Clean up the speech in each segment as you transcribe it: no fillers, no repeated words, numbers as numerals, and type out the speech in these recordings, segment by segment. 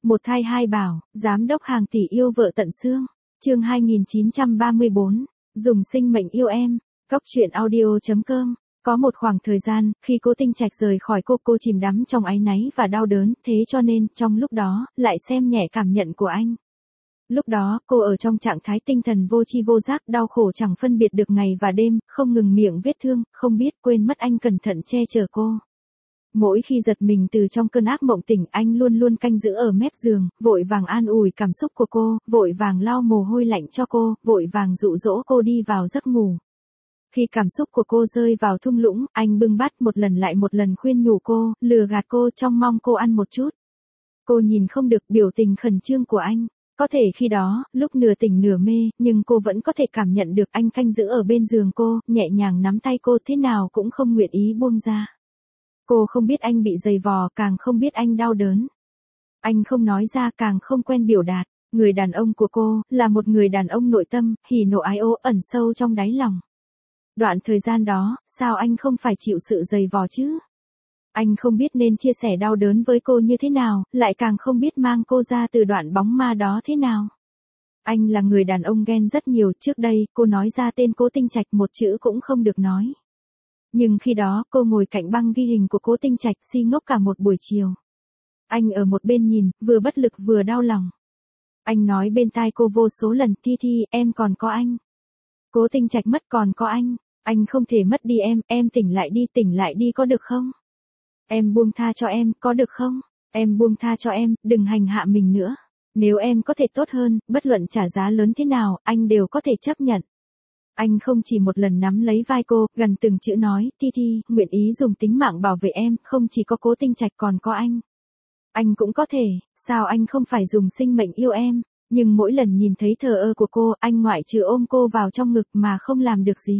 Một thai hai bảo, giám đốc hàng tỷ yêu vợ tận xương. Chương 2934, dùng sinh mệnh yêu em. Cóc truyện audio.com. Có một khoảng thời gian, khi Cố Tinh Trạch rời khỏi cô chìm đắm trong áy náy và đau đớn, thế cho nên, trong lúc đó, lại xem nhẹ cảm nhận của anh. Lúc đó, cô ở trong trạng thái tinh thần vô tri vô giác, đau khổ chẳng phân biệt được ngày và đêm, không ngừng miệng vết thương, không biết quên mất anh cẩn thận che chở cô. Mỗi khi giật mình từ trong cơn ác mộng tỉnh, anh luôn luôn canh giữ ở mép giường, vội vàng an ủi cảm xúc của cô, vội vàng lau mồ hôi lạnh cho cô, vội vàng dụ dỗ cô đi vào giấc ngủ. Khi cảm xúc của cô rơi vào thung lũng, anh bưng bát một lần lại một lần khuyên nhủ cô, lừa gạt cô trong mong cô ăn một chút. Cô nhìn không được biểu tình khẩn trương của anh. Có thể khi đó, lúc nửa tỉnh nửa mê, nhưng cô vẫn có thể cảm nhận được anh canh giữ ở bên giường cô, nhẹ nhàng nắm tay cô thế nào cũng không nguyện ý buông ra. Cô không biết anh bị giày vò, càng không biết anh đau đớn. Anh không nói ra, càng không quen biểu đạt. Người đàn ông của cô, là một người đàn ông nội tâm, hỉ nộ ái ố ẩn sâu trong đáy lòng. Đoạn thời gian đó, sao anh không phải chịu sự giày vò chứ? Anh không biết nên chia sẻ đau đớn với cô như thế nào, lại càng không biết mang cô ra từ đoạn bóng ma đó thế nào. Anh là người đàn ông ghen rất nhiều, trước đây, cô nói ra tên Cố Tinh Trạch một chữ cũng không được nói. Nhưng khi đó, cô ngồi cạnh băng ghi hình của Cố Tinh Trạch si ngốc cả một buổi chiều. Anh ở một bên nhìn, vừa bất lực vừa đau lòng. Anh nói bên tai cô vô số lần, Thi, em còn có anh. Cố Tinh Trạch mất còn có anh không thể mất đi em tỉnh lại đi có được không? Em buông tha cho em, có được không? Em buông tha cho em, đừng hành hạ mình nữa. Nếu em có thể tốt hơn, bất luận trả giá lớn thế nào, anh đều có thể chấp nhận. Anh không chỉ một lần nắm lấy vai cô, gần từng chữ nói, Thi, nguyện ý dùng tính mạng bảo vệ em, không chỉ có Cố Tinh Trạch còn có anh. Anh cũng có thể, sao anh không phải dùng sinh mệnh yêu em? Nhưng mỗi lần nhìn thấy thờ ơ của cô, anh ngoại trừ ôm cô vào trong ngực mà không làm được gì.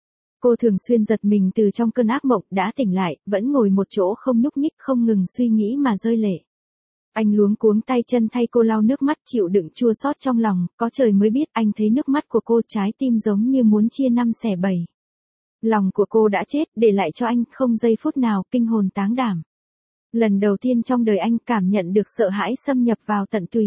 Cô thường xuyên giật mình từ trong cơn ác mộng, đã tỉnh lại, vẫn ngồi một chỗ không nhúc nhích, không ngừng suy nghĩ mà rơi lệ. Anh luống cuống tay chân thay cô lau nước mắt, chịu đựng chua xót trong lòng, có trời mới biết anh thấy nước mắt của cô, trái tim giống như muốn chia năm xẻ bảy. Lòng của cô đã chết, để lại cho anh không giây phút nào kinh hồn táng đảm. Lần đầu tiên trong đời anh cảm nhận được sợ hãi xâm nhập vào tận tùy.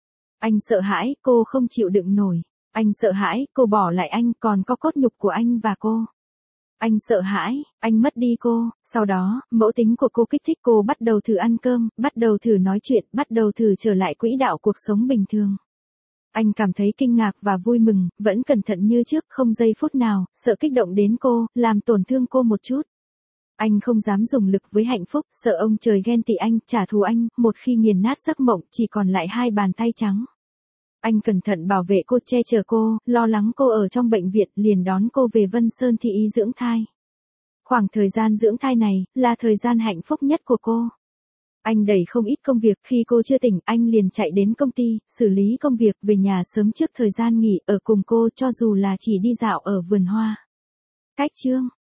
Anh sợ hãi cô không chịu đựng nổi. Anh sợ hãi cô bỏ lại anh, còn có cốt nhục của anh và cô. Anh sợ hãi, anh mất đi cô, sau đó, mẫu tính của cô kích thích cô bắt đầu thử ăn cơm, bắt đầu thử nói chuyện, bắt đầu thử trở lại quỹ đạo cuộc sống bình thường. Anh cảm thấy kinh ngạc và vui mừng, vẫn cẩn thận như trước, không giây phút nào, sợ kích động đến cô, làm tổn thương cô một chút. Anh không dám dùng lực với hạnh phúc, sợ ông trời ghen tị anh, trả thù anh, một khi nghiền nát giấc mộng, chỉ còn lại hai bàn tay trắng. Anh cẩn thận bảo vệ cô, che chở cô, lo lắng cô ở trong bệnh viện, liền đón cô về Vân Sơn Thị Y dưỡng thai. Khoảng thời gian dưỡng thai này, là thời gian hạnh phúc nhất của cô. Anh đẩy không ít công việc, khi cô chưa tỉnh, anh liền chạy đến công ty, xử lý công việc, về nhà sớm trước thời gian nghỉ, ở cùng cô cho dù là chỉ đi dạo ở vườn hoa. Cách chương